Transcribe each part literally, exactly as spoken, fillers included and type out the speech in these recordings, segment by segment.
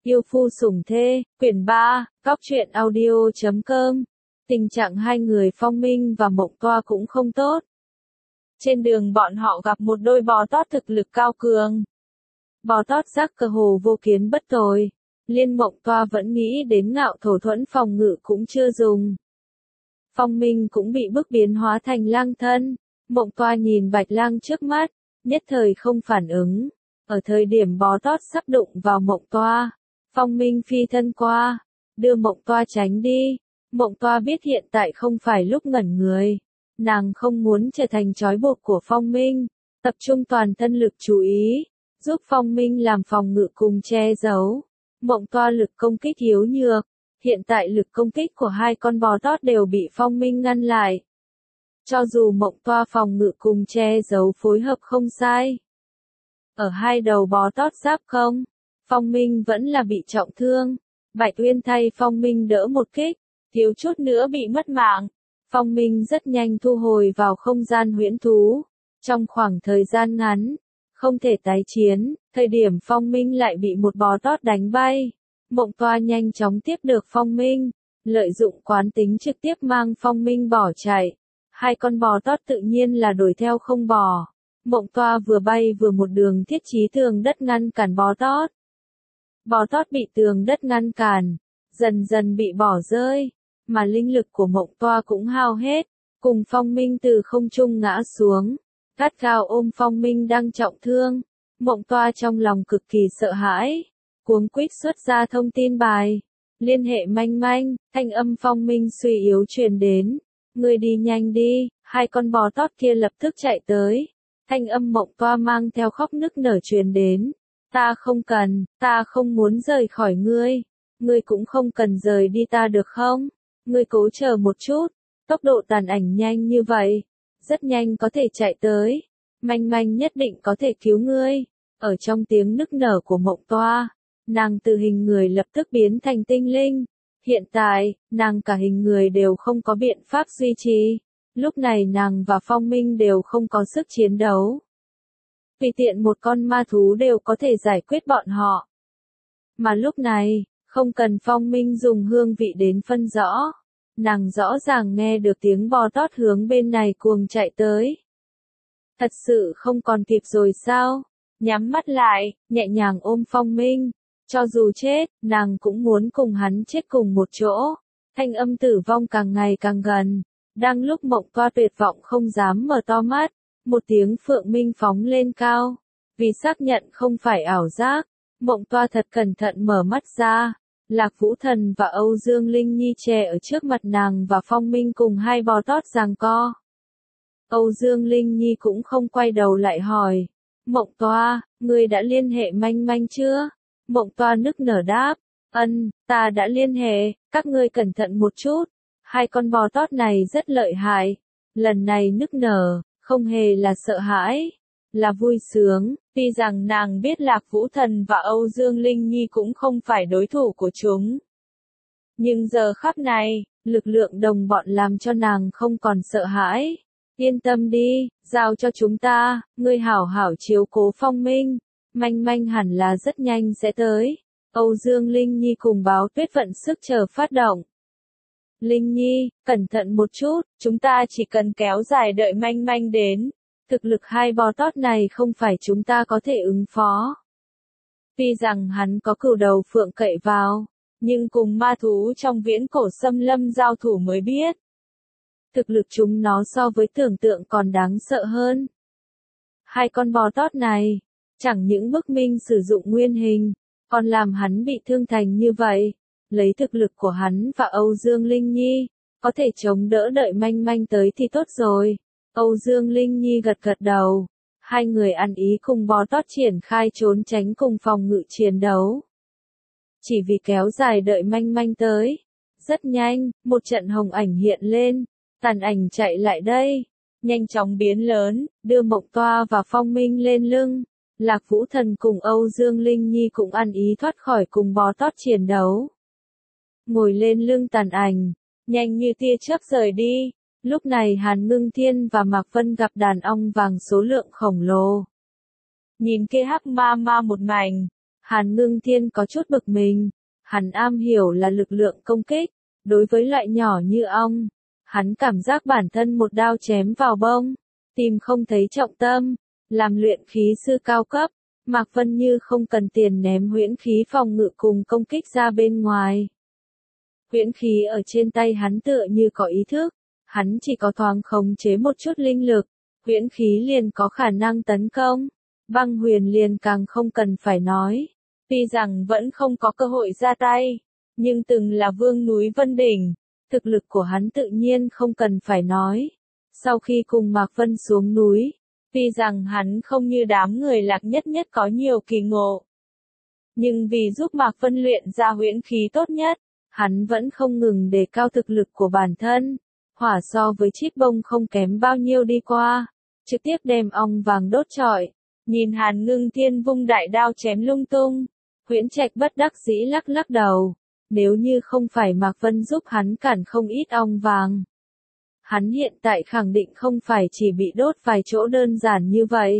Yêu phu sủng thê, quyển ba, Góc truyện audio chấm com. Tình trạng hai người Phong Minh và Mộng Toa cũng không tốt. Trên đường bọn họ gặp một đôi bò tót thực lực cao cường. Bò tót giác cơ hồ vô kiến bất tồi. Liên Mộng Toa vẫn nghĩ đến ngạo thổ thuẫn phòng ngự cũng chưa dùng. Phong Minh cũng bị bức biến hóa thành lang thân. Mộng Toa nhìn Bạch Lang trước mắt, nhất thời không phản ứng. Ở thời điểm bò tót sắp đụng vào Mộng Toa, Phong Minh phi thân qua, đưa Mộng Toa tránh đi. Mộng Toa biết hiện tại không phải lúc ngẩn người. Nàng không muốn trở thành trói buộc của Phong Minh, tập trung toàn thân lực chú ý, giúp Phong Minh làm phòng ngự cùng che giấu. Mộng Toa lực công kích yếu nhược, hiện tại lực công kích của hai con bò tót đều bị Phong Minh ngăn lại. Cho dù Mộng Toa phòng ngự cùng che giấu phối hợp không sai, ở hai đầu bò tót giáp không, Phong Minh vẫn là bị trọng thương. Bạch Uyên thay Phong Minh đỡ một kích, thiếu chút nữa bị mất mạng. Phong Minh rất nhanh thu hồi vào không gian huyễn thú. Trong khoảng thời gian ngắn, không thể tái chiến, thời điểm Phong Minh lại bị một bò tót đánh bay. Mộng Toa nhanh chóng tiếp được Phong Minh, lợi dụng quán tính trực tiếp mang Phong Minh bỏ chạy. Hai con bò tót tự nhiên là đuổi theo không bỏ. Mộng Toa vừa bay vừa một đường thiết trí tường đất ngăn cản bò tót. Bò tót bị tường đất ngăn cản, dần dần bị bỏ rơi, mà linh lực của Mộng Toa cũng hao hết, cùng Phong Minh từ không trung ngã xuống, gắt gao ôm Phong Minh đang trọng thương. Mộng Toa trong lòng cực kỳ sợ hãi, cuống quýt xuất ra thông tin bài, liên hệ Manh Manh. Thanh âm Phong Minh suy yếu truyền đến, ngươi đi nhanh đi. Hai con bò tót kia lập tức chạy tới. Thanh âm Mộng Toa mang theo khóc nức nở truyền đến, ta không cần, ta không muốn rời khỏi ngươi, ngươi cũng không cần rời đi ta được không? Ngươi cố chờ một chút, tốc độ tàn ảnh nhanh như vậy, rất nhanh có thể chạy tới, Manh Manh nhất định có thể cứu ngươi. Ở trong tiếng nức nở của Mộng Toa, nàng từ hình người lập tức biến thành tinh linh. Hiện tại, nàng cả hình người đều không có biện pháp duy trì. Lúc này nàng và Phong Minh đều không có sức chiến đấu. Tùy tiện một con ma thú đều có thể giải quyết bọn họ. Mà lúc này, không cần Phong Minh dùng hương vị đến phân rõ. Nàng rõ ràng nghe được tiếng bò tót hướng bên này cuồng chạy tới. Thật sự không còn kịp rồi sao? Nhắm mắt lại, nhẹ nhàng ôm Phong Minh. Cho dù chết, nàng cũng muốn cùng hắn chết cùng một chỗ. Thanh âm tử vong càng ngày càng gần. Đang lúc Mộng Toa tuyệt vọng không dám mở to mắt, một tiếng phượng minh phóng lên cao. Vì xác nhận không phải ảo giác, Mộng Toa thật cẩn thận mở mắt ra. Lạc Vũ Thần và Âu Dương Linh Nhi che ở trước mặt nàng và Phong Minh cùng hai bò tót giằng co. Âu Dương Linh Nhi cũng không quay đầu lại hỏi, Mộng Toa, ngươi đã liên hệ Manh Manh chưa? Mộng Toa nức nở đáp, ân, ta đã liên hệ, các ngươi cẩn thận một chút. Hai con bò tót này rất lợi hại. Lần này nức nở, không hề là sợ hãi, là vui sướng. Tuy rằng nàng biết Lạc Vũ Thần và Âu Dương Linh Nhi cũng không phải đối thủ của chúng. Nhưng giờ khắc này, lực lượng đồng bọn làm cho nàng không còn sợ hãi. Yên tâm đi, giao cho chúng ta, ngươi hảo hảo chiếu cố Phong Minh. Manh Manh hẳn là rất nhanh sẽ tới. Âu Dương Linh Nhi cùng Báo Tuyết vận sức chờ phát động. Linh Nhi, cẩn thận một chút, chúng ta chỉ cần kéo dài đợi Manh Manh đến. Thực lực hai bò tót này không phải chúng ta có thể ứng phó. Tuy rằng hắn có cửu đầu phượng cậy vào, nhưng cùng ma thú trong viễn cổ xâm lâm giao thủ mới biết. Thực lực chúng nó so với tưởng tượng còn đáng sợ hơn. Hai con bò tót này, chẳng những bức minh sử dụng nguyên hình, còn làm hắn bị thương thành như vậy. Lấy thực lực của hắn và Âu Dương Linh Nhi, có thể chống đỡ đợi Manh Manh tới thì tốt rồi. Âu Dương Linh Nhi gật gật đầu. Hai người ăn ý cùng bò tót triển khai trốn tránh cùng phòng ngự chiến đấu. Chỉ vì kéo dài đợi Manh Manh tới. Rất nhanh, một trận hồng ảnh hiện lên. Tàn ảnh chạy lại đây. Nhanh chóng biến lớn, đưa Mộng Toa và Phong Minh lên lưng. Lạc Vũ Thần cùng Âu Dương Linh Nhi cũng ăn ý thoát khỏi cùng bò tót chiến đấu. Ngồi lên lưng tàn ảnh, nhanh như tia chớp rời đi. Lúc này Hàn Ngưng Thiên và Mạc Vân gặp đàn ong vàng số lượng khổng lồ. Nhìn kia hắc ma ma một mảnh, Hàn Ngưng Thiên có chút bực mình, hắn am hiểu là lực lượng công kích, đối với loại nhỏ như ong, hắn cảm giác bản thân một đao chém vào bông, tìm không thấy trọng tâm, làm luyện khí sư cao cấp, Mạc Vân Như không cần tiền ném huyễn khí phòng ngự cùng công kích ra bên ngoài. Huyễn khí ở trên tay hắn tựa như có ý thức, hắn chỉ có thoáng khống chế một chút linh lực, huyễn khí liền có khả năng tấn công, băng huyền liền càng không cần phải nói. Tuy rằng vẫn không có cơ hội ra tay, nhưng từng là vương núi Vân Đỉnh, thực lực của hắn tự nhiên không cần phải nói. Sau khi cùng Mạc Vân xuống núi, tuy rằng hắn không như đám người Lạc Nhất Nhất có nhiều kỳ ngộ, nhưng vì giúp Mạc Vân luyện ra huyễn khí tốt nhất, hắn vẫn không ngừng đề cao thực lực của bản thân. Hỏa so với chít bông không kém bao nhiêu đi qua, trực tiếp đem ong vàng đốt trọi. Nhìn Hàn Ngưng Thiên vung đại đao chém lung tung, Huyễn Trạch bất đắc dĩ lắc lắc đầu, nếu như không phải Mạc Vân giúp hắn cản không ít ong vàng, hắn hiện tại khẳng định không phải chỉ bị đốt vài chỗ đơn giản như vậy.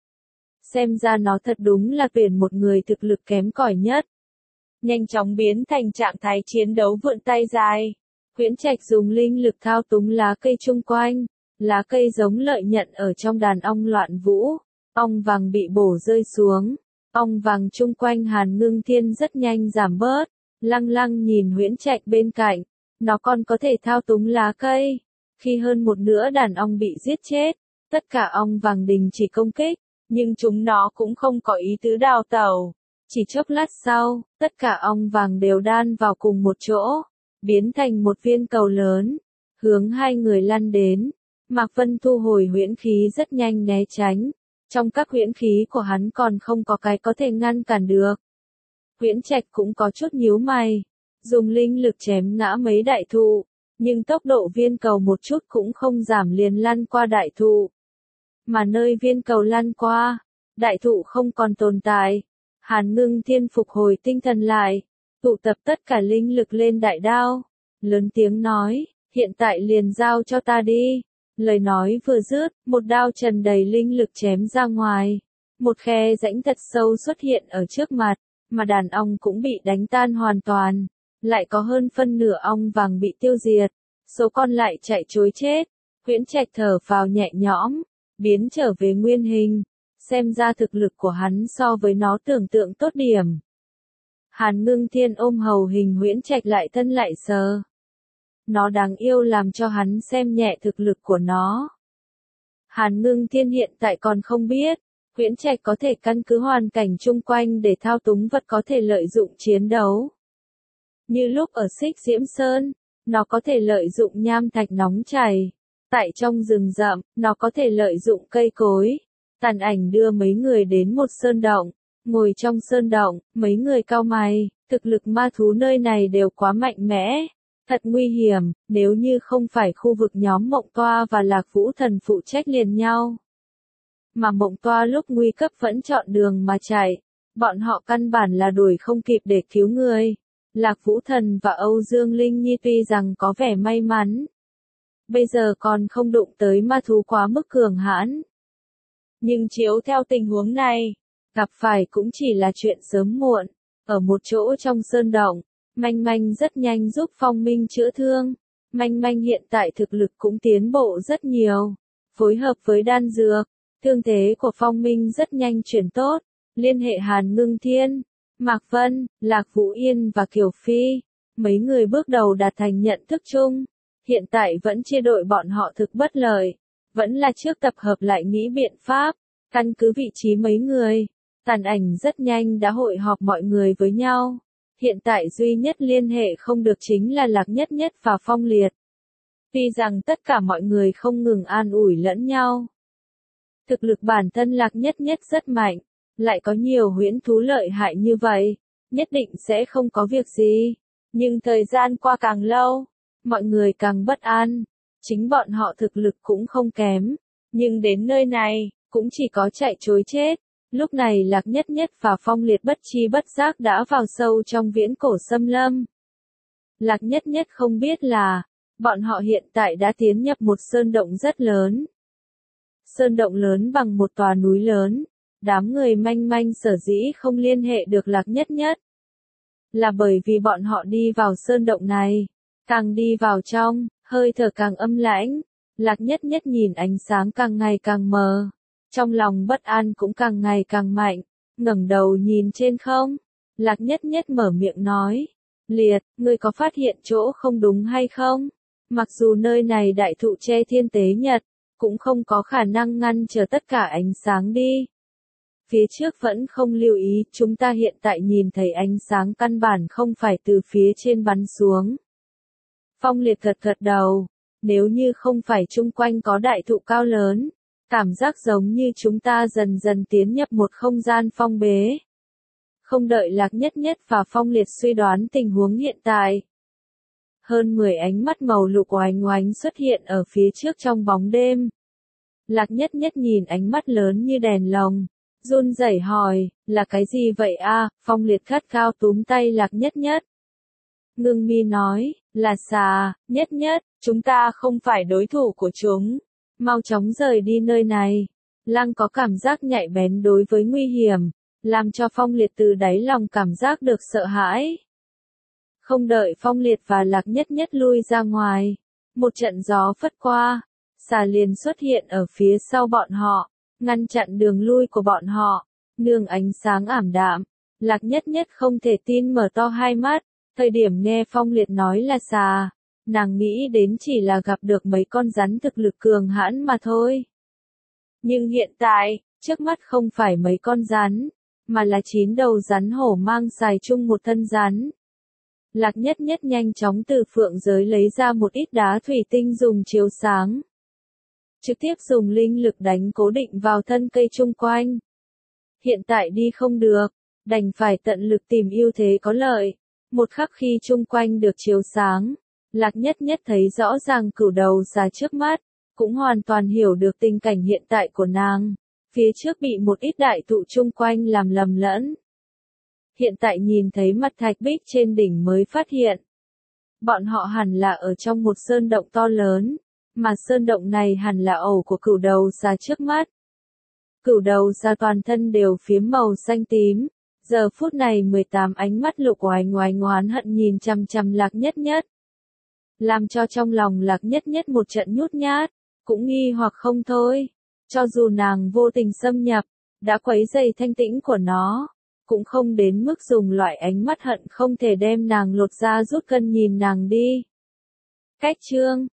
Xem ra nó thật đúng là tuyển một người thực lực kém cỏi nhất. Nhanh chóng biến thành trạng thái chiến đấu vươn tay dài, Huyễn Trạch dùng linh lực thao túng lá cây chung quanh, lá cây giống lợi nhận ở trong đàn ong loạn vũ, ong vàng bị bổ rơi xuống, ong vàng chung quanh Hàn Ngưng Thiên rất nhanh giảm bớt, lăng lăng nhìn Huyễn Trạch bên cạnh, nó còn có thể thao túng lá cây. Khi hơn một nửa đàn ong bị giết chết, tất cả ong vàng đình chỉ công kích, nhưng chúng nó cũng không có ý tứ đào tẩu. Chỉ chốc lát sau, tất cả ong vàng đều đan vào cùng một chỗ, biến thành một viên cầu lớn, hướng hai người lăn đến. Mạc Vân thu hồi huyễn khí rất nhanh né tránh, trong các huyễn khí của hắn còn không có cái có thể ngăn cản được. Huyễn Trạch cũng có chút nhíu mày, dùng linh lực chém ngã mấy đại thụ, nhưng tốc độ viên cầu một chút cũng không giảm liền lăn qua đại thụ. Mà nơi viên cầu lăn qua, đại thụ không còn tồn tại. Hàn Ngưng Thiên phục hồi tinh thần lại, tụ tập tất cả linh lực lên đại đao, lớn tiếng nói, hiện tại liền giao cho ta đi. Lời nói vừa dứt, một đao trần đầy linh lực chém ra ngoài, một khe rãnh thật sâu xuất hiện ở trước mặt, mà đàn ong cũng bị đánh tan hoàn toàn, lại có hơn phân nửa ong vàng bị tiêu diệt, số còn lại chạy trối chết. Huyễn Trạch thở phào nhẹ nhõm, biến trở về nguyên hình. Xem ra thực lực của hắn so với nó tưởng tượng tốt điểm. Hàn Ngưng Thiên ôm hầu hình Huyễn Trạch lại thân lại sờ. Nó đáng yêu làm cho hắn xem nhẹ thực lực của nó. Hàn Ngưng Thiên hiện tại còn không biết, Huyễn Trạch có thể căn cứ hoàn cảnh chung quanh để thao túng vật có thể lợi dụng chiến đấu. Như lúc ở Xích Diễm Sơn, nó có thể lợi dụng nham thạch nóng chảy. Tại trong rừng rậm, nó có thể lợi dụng cây cối. Tàn ảnh đưa mấy người đến một sơn động, ngồi trong sơn động, mấy người cau mày, thực lực ma thú nơi này đều quá mạnh mẽ, thật nguy hiểm, nếu như không phải khu vực nhóm Mộng Toa và Lạc Vũ Thần phụ trách liền nhau. Mà Mộng Toa lúc nguy cấp vẫn chọn đường mà chạy, bọn họ căn bản là đuổi không kịp để cứu người. Lạc Vũ Thần và Âu Dương Linh Nhi tuy rằng có vẻ may mắn, bây giờ còn không đụng tới ma thú quá mức cường hãn. Nhưng chiếu theo tình huống này, gặp phải cũng chỉ là chuyện sớm muộn. Ở một chỗ trong sơn động, Manh Manh rất nhanh giúp Phong Minh chữa thương. Manh Manh hiện tại thực lực cũng tiến bộ rất nhiều. Phối hợp với đan dược, thương thế của Phong Minh rất nhanh chuyển tốt. Liên hệ Hàn Ngưng Thiên, Mạc Vân, Lạc Vũ Yên và Kiều Phi. Mấy người bước đầu đạt thành nhận thức chung. Hiện tại vẫn chia đội bọn họ thực bất lợi. Vẫn là trước tập hợp lại nghĩ biện pháp, căn cứ vị trí mấy người, tàn ảnh rất nhanh đã hội họp mọi người với nhau. Hiện tại duy nhất liên hệ không được chính là Lạc Nhất Nhất và Phong Liệt. Tuy rằng tất cả mọi người không ngừng an ủi lẫn nhau. Thực lực bản thân Lạc Nhất Nhất rất mạnh, lại có nhiều huyễn thú lợi hại như vậy, nhất định sẽ không có việc gì. Nhưng thời gian qua càng lâu, mọi người càng bất an. Chính bọn họ thực lực cũng không kém, nhưng đến nơi này, cũng chỉ có chạy trối chết. Lúc này Lạc Nhất Nhất và Phong Liệt bất chi bất giác đã vào sâu trong viễn cổ xâm lâm. Lạc Nhất Nhất không biết là, bọn họ hiện tại đã tiến nhập một sơn động rất lớn. Sơn động lớn bằng một tòa núi lớn, đám người manh manh sở dĩ không liên hệ được Lạc Nhất Nhất. Là bởi vì bọn họ đi vào sơn động này, càng đi vào trong, hơi thở càng âm lãnh, Lạc Nhất Nhất nhìn ánh sáng càng ngày càng mờ, trong lòng bất an cũng càng ngày càng mạnh, ngẩng đầu nhìn trên không, Lạc Nhất Nhất mở miệng nói, Liệt, ngươi có phát hiện chỗ không đúng hay không? Mặc dù nơi này đại thụ che thiên tế nhật, cũng không có khả năng ngăn trở tất cả ánh sáng đi. Phía trước vẫn không lưu ý, chúng ta hiện tại nhìn thấy ánh sáng căn bản không phải từ phía trên bắn xuống. Phong Liệt gật gật đầu, nếu như không phải chung quanh có đại thụ cao lớn, cảm giác giống như chúng ta dần dần tiến nhập một không gian phong bế. Không đợi Lạc Nhất Nhất và Phong Liệt suy đoán tình huống hiện tại. Hơn mười ánh mắt màu lục oánh oánh xuất hiện ở phía trước trong bóng đêm. Lạc Nhất Nhất nhìn ánh mắt lớn như đèn lồng, run rẩy hỏi, là cái gì vậy a? Phong Liệt gắt gao túm tay Lạc Nhất Nhất. Ngưng mi nói, là xà, Nhất Nhất, chúng ta không phải đối thủ của chúng. Mau chóng rời đi nơi này. Lăng có cảm giác nhạy bén đối với nguy hiểm, làm cho Phong Liệt từ đáy lòng cảm giác được sợ hãi. Không đợi Phong Liệt và Lạc Nhất Nhất lui ra ngoài, một trận gió phất qua, xà liền xuất hiện ở phía sau bọn họ, ngăn chặn đường lui của bọn họ, nương ánh sáng ảm đạm. Lạc Nhất Nhất không thể tin mở to hai mắt, thời điểm nghe Phong Liệt nói là xà, nàng nghĩ đến chỉ là gặp được mấy con rắn thực lực cường hãn mà thôi. Nhưng hiện tại, trước mắt không phải mấy con rắn, mà là chín đầu rắn hổ mang xài chung một thân rắn. Lạc Nhất Nhất nhanh chóng từ phượng giới lấy ra một ít đá thủy tinh dùng chiếu sáng. Trực tiếp dùng linh lực đánh cố định vào thân cây chung quanh. Hiện tại đi không được, đành phải tận lực tìm ưu thế có lợi. Một khắc khi chung quanh được chiếu sáng, Lạc Nhất Nhất thấy rõ ràng cửu đầu xà trước mắt, cũng hoàn toàn hiểu được tình cảnh hiện tại của nàng. Phía trước bị một ít đại thụ chung quanh làm lầm lẫn. Hiện tại nhìn thấy mặt thạch bích trên đỉnh mới phát hiện. Bọn họ hẳn là ở trong một sơn động to lớn, mà sơn động này hẳn là ổ của cửu đầu xà trước mắt. Cửu đầu xà toàn thân đều phiếm màu xanh tím, giờ phút này mười tám ánh mắt lục oánh oánh oán hận nhìn chằm chằm Lạc Nhất Nhất. Làm cho trong lòng Lạc Nhất Nhất một trận nhút nhát, cũng nghi hoặc không thôi. Cho dù nàng vô tình xâm nhập, đã quấy rầy thanh tĩnh của nó, cũng không đến mức dùng loại ánh mắt hận không thể đem nàng lột ra rút cân nhìn nàng đi. Cách chương